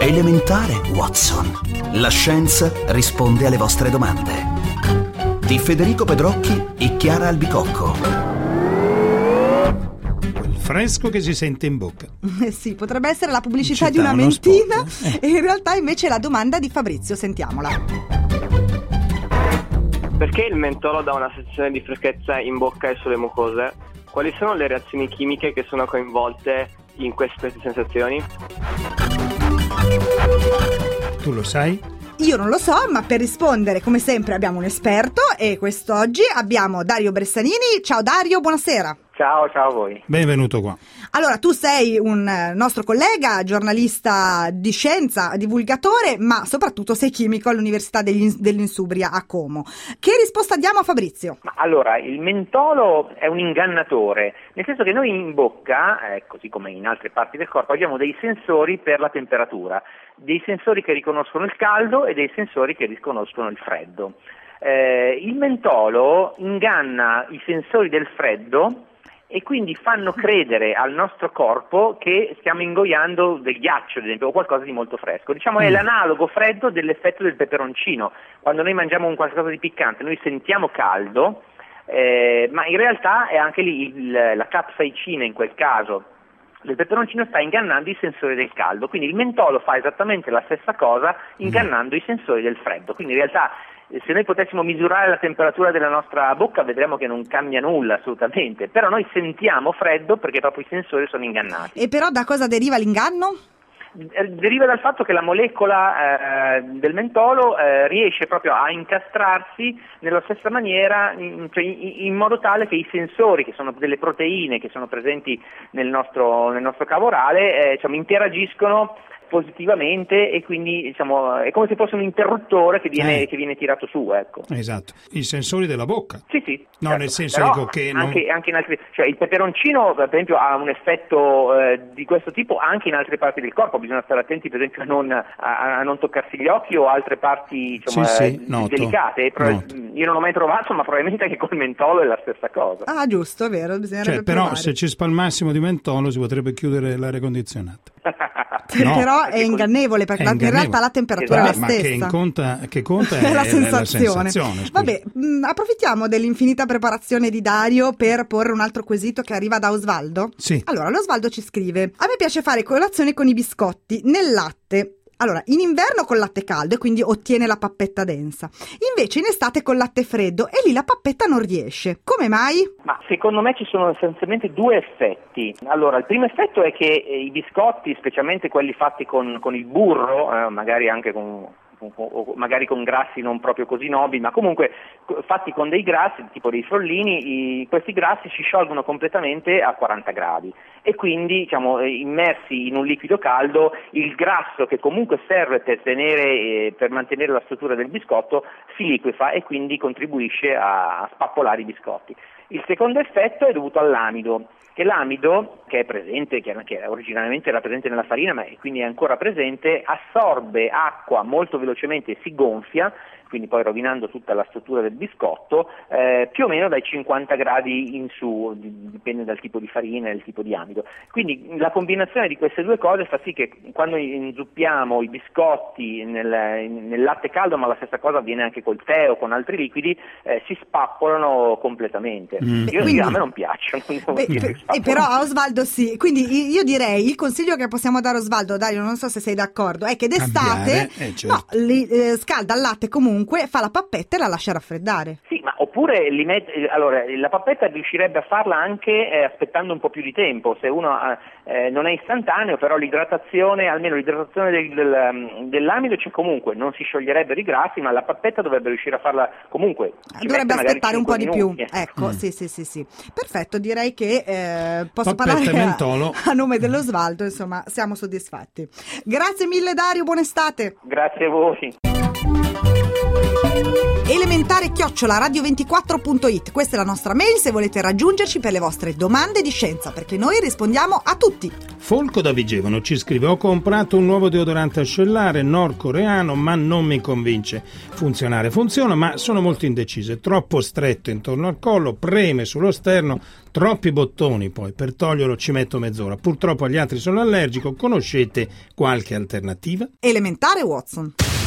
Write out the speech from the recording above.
Elementare, Watson. La scienza risponde alle vostre domande. Di Federico Pedrocchi e Chiara Albicocco. Quel fresco che si sente in bocca. Sì, potrebbe essere la pubblicità di una mentina e in realtà invece è la domanda di Fabrizio, sentiamola. Perché il mentolo dà una sensazione di freschezza in bocca e sulle mucose? Quali sono le reazioni chimiche che sono coinvolte in queste sensazioni? Tu lo sai? Io non lo so, ma per rispondere come sempre abbiamo un esperto e quest'oggi abbiamo Dario Bressanini. Ciao Dario, buonasera. Ciao a voi. Benvenuto qua. Allora, tu sei un nostro collega, giornalista di scienza, divulgatore, ma soprattutto sei chimico all'Università dell'Insubria a Como. Che risposta diamo a Fabrizio? Allora, il mentolo è un ingannatore, nel senso che noi in bocca, così come in altre parti del corpo, abbiamo dei sensori per la temperatura, dei sensori che riconoscono il caldo e dei sensori che riconoscono il freddo. Il mentolo inganna i sensori del freddo e quindi fanno credere al nostro corpo che stiamo ingoiando del ghiaccio, ad esempio, o qualcosa di molto fresco. Diciamo è l'analogo freddo dell'effetto del peperoncino. Quando noi mangiamo un qualcosa di piccante, noi sentiamo caldo, ma in realtà è anche lì la capsaicina in quel caso del peperoncino sta ingannando i sensori del caldo. Quindi il mentolo fa esattamente la stessa cosa ingannando i sensori del freddo. Quindi in realtà se noi potessimo misurare la temperatura della nostra bocca vedremo che non cambia nulla assolutamente, però noi sentiamo freddo perché proprio i sensori sono ingannati. E però da cosa deriva l'inganno? Deriva dal fatto che la molecola del mentolo riesce proprio a incastrarsi nella stessa maniera, in modo tale che i sensori, che sono delle proteine che sono presenti nel nostro cavo orale, interagiscono positivamente e quindi è come se fosse un interruttore che viene tirato su, ecco. Esatto. I sensori della bocca. Sì. No, certo. nel senso però dico che anche in altri, cioè il peperoncino per esempio ha un effetto di questo tipo anche in altre parti del corpo, bisogna stare attenti per esempio a non toccarsi gli occhi o altre parti delicate. Io non l'ho mai trovato, ma probabilmente anche col mentolo è la stessa cosa. Ah, giusto, è vero, bisognerebbe però provare. se ci spalmassimo di mentolo si potrebbe chiudere l'aria condizionata. No, però è ingannevole perché in realtà la temperatura è la stessa. Ma che conta è la sensazione. Vabbè, approfittiamo dell'infinita preparazione di Dario per porre un altro quesito che arriva da Osvaldo. Sì. Allora, l'Osvaldo ci scrive: a me piace fare colazione con i biscotti nel latte. Allora, in inverno col latte caldo e quindi ottiene la pappetta densa. Invece in estate col latte freddo e lì la pappetta non riesce. Come mai? Ma secondo me ci sono essenzialmente due effetti. Allora, il primo effetto è che i biscotti, specialmente quelli fatti con il burro, magari anche magari con grassi non proprio così nobili, ma comunque fatti con dei grassi, tipo dei frollini, questi grassi si sciolgono completamente a 40 gradi e quindi immersi in un liquido caldo il grasso che comunque serve per mantenere la struttura del biscotto si liquefa e quindi contribuisce a spappolare i biscotti. Il secondo effetto è dovuto all'amido, che l'amido, che è presente, che originariamente era presente nella farina, ma quindi è ancora presente, assorbe acqua molto velocemente e si gonfia, quindi poi rovinando tutta la struttura del biscotto, più o meno dai 50 gradi in su, dipende dal tipo di farina e dal tipo di amido. Quindi la combinazione di queste due cose fa sì che quando inzuppiamo i biscotti nel latte caldo, ma la stessa cosa avviene anche col tè o con altri liquidi, si spappolano completamente. A me non piacciono. Però a Osvaldo sì, quindi io direi il consiglio che possiamo dare a Osvaldo, Dario, non so se sei d'accordo, è che d'estate scalda il latte comunque, fa la pappetta e la lascia raffreddare. Sì, ma oppure allora la pappetta riuscirebbe a farla anche aspettando un po' più di tempo, se uno non è istantaneo, però almeno l'idratazione dell'amido c'è comunque, non si scioglierebbero i grassi, ma la pappetta dovrebbe riuscire a farla comunque. Dovrebbe aspettare un po' di più. Minuti. Ecco, sì. Perfetto, direi che posso parlare a nome dell'Osvaldo, insomma, siamo soddisfatti. Grazie mille Dario, buona estate. Grazie a voi. elementare@radio24.it, questa è la nostra mail se volete raggiungerci per le vostre domande di scienza, perché noi rispondiamo a tutti. Folco da Vigevano ci scrive: ho comprato un nuovo deodorante ascellare nordcoreano, ma non mi convince. Funzionare funziona, ma sono molto indeciso, è troppo stretto intorno al collo, preme sullo sterno, troppi bottoni, poi per toglierlo ci metto mezz'ora. Purtroppo agli altri sono allergico, conoscete qualche alternativa? Elementare Watson.